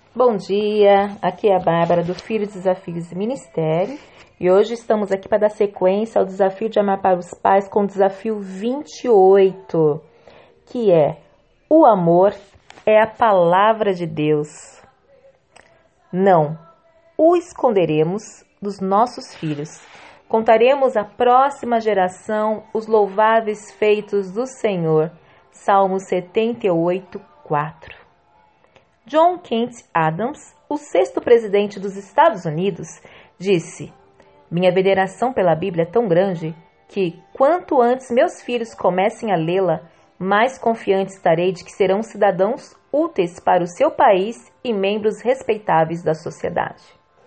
Bom dia, aqui é a Bárbara do Filhos, Desafios e Ministério e hoje estamos aqui para dar sequência ao desafio de amar para os pais com o desafio 28, que é: o amor é a palavra de Deus. Não o esconderemos dos nossos filhos. Contaremos à próxima geração os louváveis feitos do Senhor. Salmo 78, 4. John Quincy Adams, o sexto presidente dos Estados Unidos, disse: "Minha veneração pela Bíblia é tão grande que, quanto antes meus filhos comecem a lê-la, mais confiante estarei de que serão cidadãos úteis para o seu país e membros respeitáveis da sociedade."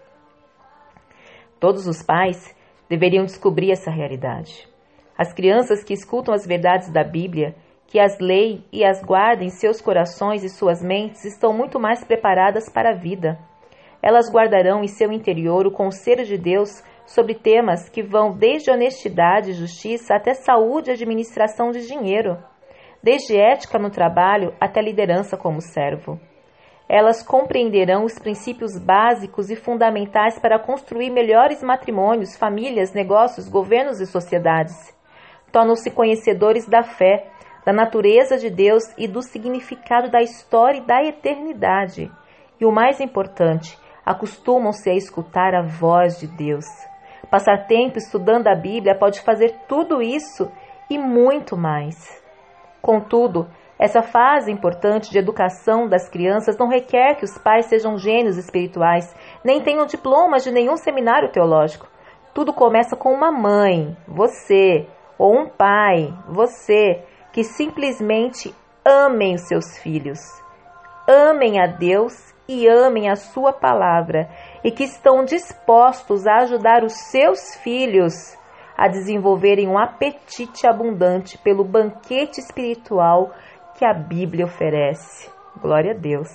Todos os pais deveriam descobrir essa realidade. As crianças que escutam as verdades da Bíblia, que as leem e as guardam em seus corações e suas mentes, estão muito mais preparadas para a vida. Elas guardarão em seu interior o conselho de Deus sobre temas que vão desde honestidade e justiça até saúde e administração de dinheiro, desde ética no trabalho até liderança como servo. Elas compreenderão os princípios básicos e fundamentais para construir melhores matrimônios, famílias, negócios, governos e sociedades. Tornam-se conhecedores da fé, da natureza de Deus e do significado da história e da eternidade. E o mais importante, acostumam-se a escutar a voz de Deus. Passar tempo estudando a Bíblia pode fazer tudo isso e muito mais. Contudo, essa fase importante de educação das crianças não requer que os pais sejam gênios espirituais, nem tenham diplomas de nenhum seminário teológico. Tudo começa com uma mãe, você, ou um pai, você, que simplesmente amem os seus filhos, amem a Deus e amem a sua palavra, e que estão dispostos a ajudar os seus filhos a desenvolverem um apetite abundante pelo banquete espiritual que a Bíblia oferece. Glória a Deus.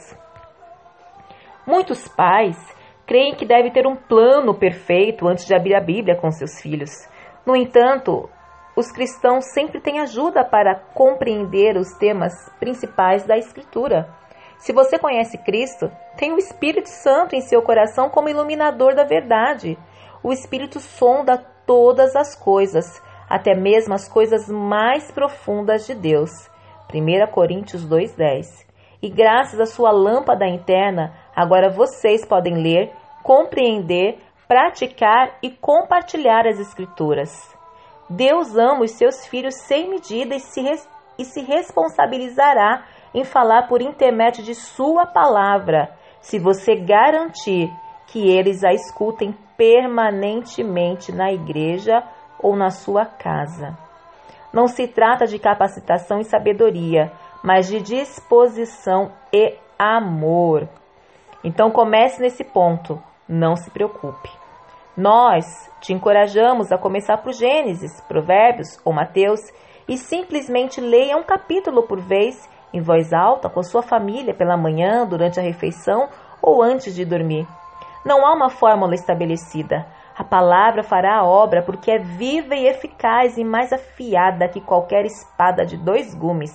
Muitos pais creem que deve ter um plano perfeito antes de abrir a Bíblia com seus filhos. No entanto, os cristãos sempre têm ajuda para compreender os temas principais da Escritura. Se você conhece Cristo, tem o Espírito Santo em seu coração como iluminador da verdade. O Espírito sonda todas as coisas, até mesmo as coisas mais profundas de Deus. 1 Coríntios 2,10. E graças à sua lâmpada interna, agora vocês podem ler, compreender, praticar e compartilhar as Escrituras. Deus ama os seus filhos sem medida e se responsabilizará em falar por intermédio de sua palavra, se você garantir que eles a escutem permanentemente na igreja ou na sua casa. Não se trata de capacitação e sabedoria, mas de disposição e amor. Então comece nesse ponto, não se preocupe. Nós te encorajamos a começar por Gênesis, Provérbios ou Mateus e simplesmente leia um capítulo por vez, em voz alta, com sua família pela manhã, durante a refeição ou antes de dormir. Não há uma fórmula estabelecida. A palavra fará a obra porque é viva e eficaz e mais afiada que qualquer espada de 2 gumes.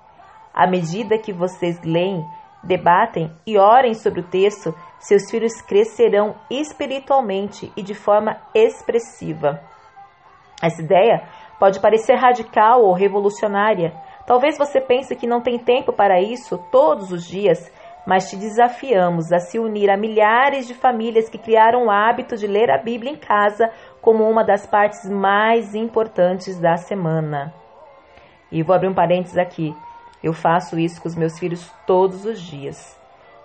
À medida que vocês leem, debatem e orem sobre o texto, seus filhos crescerão espiritualmente e de forma expressiva. Essa ideia pode parecer radical ou revolucionária. Talvez você pense que não tem tempo para isso todos os dias, mas te desafiamos a se unir a milhares de famílias que criaram o hábito de ler a Bíblia em casa como uma das partes mais importantes da semana. E vou abrir um parênteses aqui. Eu faço isso com os meus filhos todos os dias.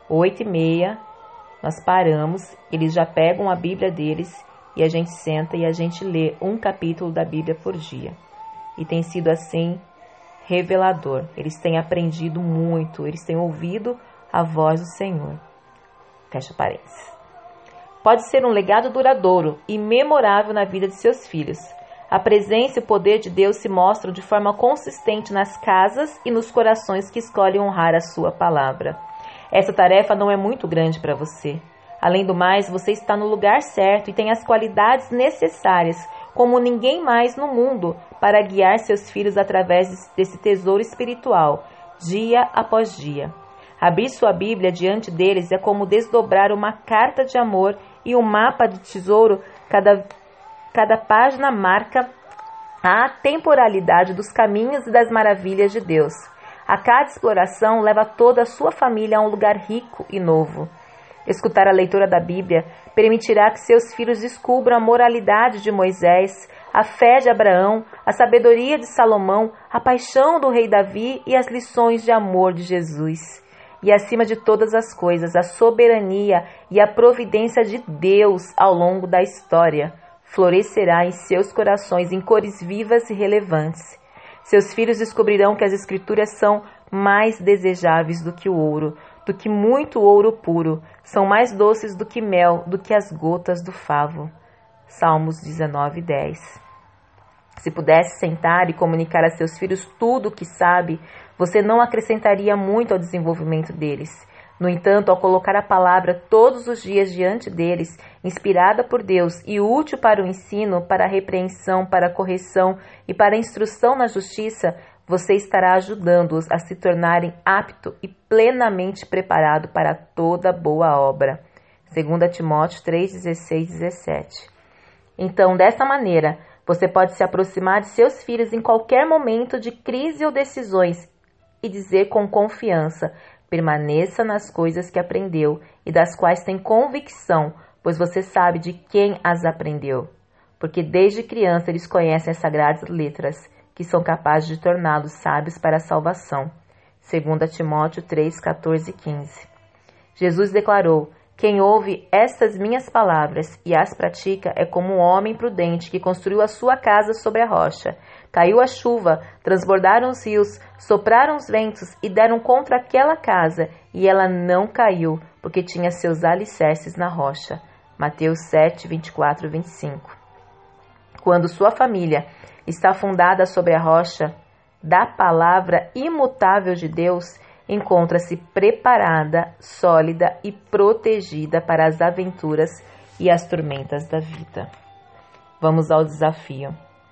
8h30, nós paramos, eles já pegam a Bíblia deles e a gente senta e a gente lê um capítulo da Bíblia por dia. E tem sido assim revelador. Eles têm aprendido muito, eles têm ouvido a voz do Senhor. Fecha parênteses. Pode ser um legado duradouro e memorável na vida de seus filhos. A presença e o poder de Deus se mostram de forma consistente nas casas e nos corações que escolhem honrar a sua palavra. Essa tarefa não é muito grande para você. Além do mais, você está no lugar certo e tem as qualidades necessárias, como ninguém mais no mundo, para guiar seus filhos através desse tesouro espiritual, dia após dia. Abrir sua Bíblia diante deles é como desdobrar uma carta de amor e um mapa de tesouro. Cada página marca a temporalidade dos caminhos e das maravilhas de Deus. A cada exploração leva toda a sua família a um lugar rico e novo. Escutar a leitura da Bíblia permitirá que seus filhos descubram a moralidade de Moisés, a fé de Abraão, a sabedoria de Salomão, a paixão do rei Davi e as lições de amor de Jesus. E, acima de todas as coisas, a soberania e a providência de Deus ao longo da história florescerá em seus corações em cores vivas e relevantes. Seus filhos descobrirão que as Escrituras são mais desejáveis do que o ouro, do que muito ouro puro, são mais doces do que mel, do que as gotas do favo. Salmos 19:10. Se pudesse sentar e comunicar a seus filhos tudo o que sabe, você não acrescentaria muito ao desenvolvimento deles. No entanto, ao colocar a palavra todos os dias diante deles, inspirada por Deus e útil para o ensino, para a repreensão, para a correção e para a instrução na justiça, você estará ajudando-os a se tornarem aptos e plenamente preparados para toda boa obra. 2 Timóteo 3:16 e 17. Então, dessa maneira, você pode se aproximar de seus filhos em qualquer momento de crise ou decisões e dizer com confiança: permaneça nas coisas que aprendeu e das quais tem convicção, pois você sabe de quem as aprendeu. Porque desde criança eles conhecem as sagradas letras, que são capazes de torná-los sábios para a salvação. 2 Timóteo 3:14 e 15. Jesus declarou: quem ouve estas minhas palavras e as pratica é como um homem prudente que construiu a sua casa sobre a rocha. Caiu a chuva, transbordaram os rios, sopraram os ventos e deram contra aquela casa, e ela não caiu, porque tinha seus alicerces na rocha. Mateus 7:24 e 25. Quando sua família está fundada sobre a rocha da palavra imutável de Deus, encontra-se preparada, sólida e protegida para as aventuras e as tormentas da vida. Vamos ao desafio.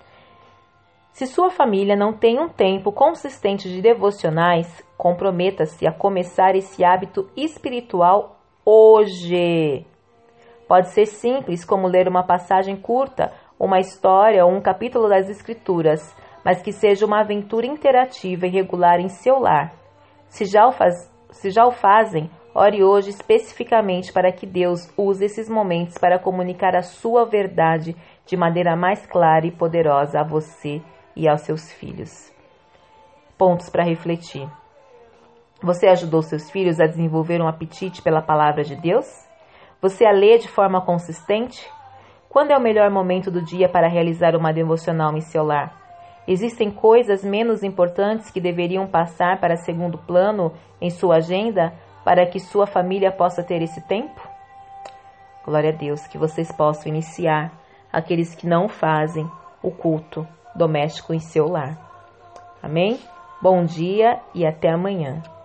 Se sua família não tem um tempo consistente de devocionais, comprometa-se a começar esse hábito espiritual hoje. Pode ser simples, como ler uma passagem curta, uma história ou um capítulo das Escrituras, mas que seja uma aventura interativa e regular em seu lar. Se já o fazem, ore hoje especificamente para que Deus use esses momentos para comunicar a sua verdade de maneira mais clara e poderosa a você e aos seus filhos. Pontos para refletir. Você ajudou seus filhos a desenvolver um apetite pela palavra de Deus? Você a lê de forma consistente? Quando é o melhor momento do dia para realizar uma devocional em seu lar? Existem coisas menos importantes que deveriam passar para segundo plano em sua agenda para que sua família possa ter esse tempo? Glória a Deus, que vocês possam iniciar aqueles que não fazem o culto doméstico em seu lar. Amém? Bom dia e até amanhã.